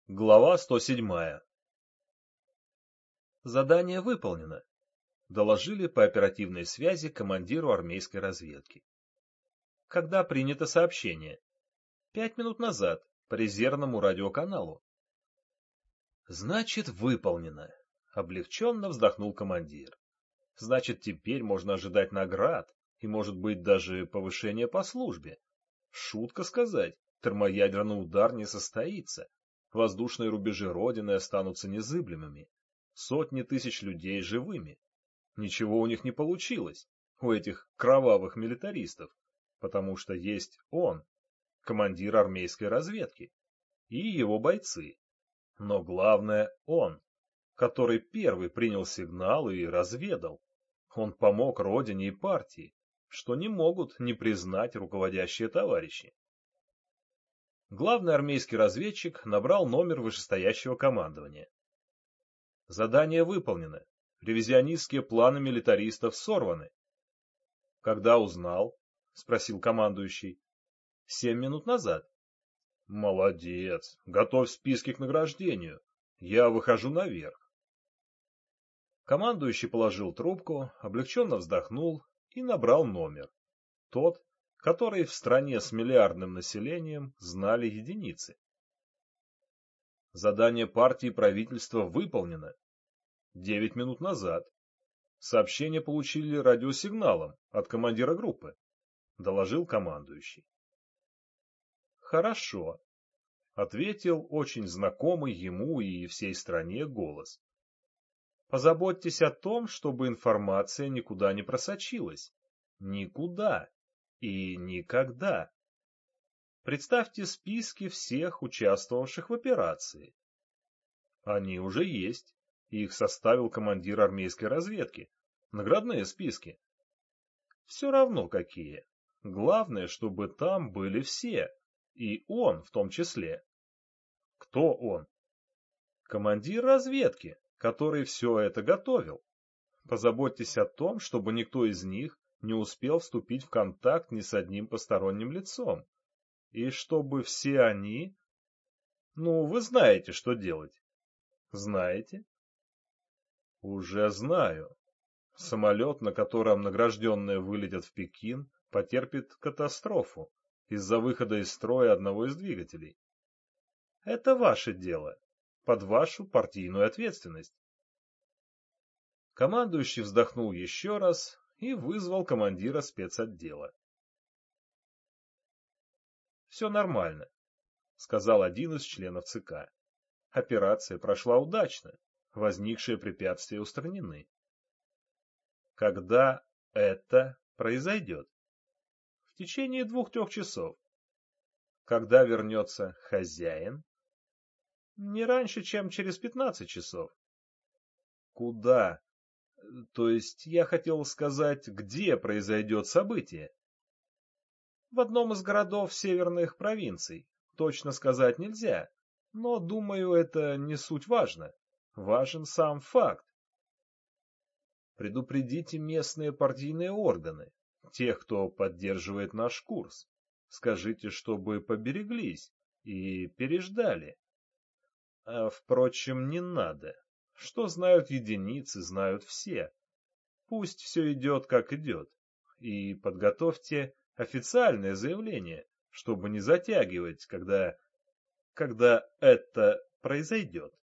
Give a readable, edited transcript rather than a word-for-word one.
Глава 107. Задание выполнено. Доложили по оперативной связи командиру армейской разведки. Когда принято сообщение? 5 минут назад по резервному радиоканалу. Значит, выполнено. Облегченно вздохнул командир. Значит, теперь можно ожидать наград и, может быть, даже повышение по службе. Шутка сказать, термоядерный удар не состоится. Воздушные рубежи Родины останутся незыблемыми. Сотни тысяч людей живыми. Ничего у них не получилось, у этих кровавых милитаристов, потому что есть он, командир армейской разведки, и его бойцы. Но главное он, который первый принял сигнал и разведал. Он помог Родине и партии, что не могут не признать руководящие товарищи. Главный армейский разведчик набрал номер вышестоящего командования. Задание выполнено. Ревизионистские планы милитаристов сорваны. Когда узнал? Спросил командующий. 7 минут назад. Молодец. Готовь списки к награждению. Я выхожу наверх. Командующий положил трубку, облегченно вздохнул и набрал номер. Тот, который в стране с миллиардным населением знали единицы. Задание партии и правительства выполнено. 9 минут назад. Сообщение получили радиосигналом от командира группы, доложил командующий. Хорошо, ответил очень знакомый ему и всей стране голос. Позаботьтесь о том, чтобы информация никуда не просочилась. Никуда и никогда. Представьте списки всех участвовавших в операции. Они уже есть. Их составил командир армейской разведки. Наградные списки. Все равно какие. Главное, чтобы там были все. И он в том числе. Кто он? Командир разведки, который все это готовил. Позаботьтесь о том, чтобы никто из них не успел вступить в контакт ни с одним посторонним лицом. И чтобы все они... Ну, вы знаете, что делать. Знаете? Уже знаю. Самолет, на котором награжденные вылетят в Пекин, потерпит катастрофу из-за выхода из строя одного из двигателей. Это ваше дело, под вашу партийную ответственность. Командующий вздохнул еще раз и вызвал командира спецотдела. «Все нормально», — сказал один из членов ЦК. «Операция прошла удачно, возникшие препятствия устранены». Когда это произойдет? В течение 2-3 часов. Когда вернется хозяин? Не раньше, чем через 15 часов. Куда? То есть я хотел сказать, где произойдет событие? В одном из городов северных провинций. Точно сказать нельзя. Но, думаю, это не суть важно. Важен сам факт. Предупредите местные партийные органы, тех, кто поддерживает наш курс. Скажите, чтобы побереглись и переждали. Впрочем, не надо. Что знают единицы, знают все. Пусть все идет, как идет. И подготовьте официальное заявление, чтобы не затягивать, когда это произойдет.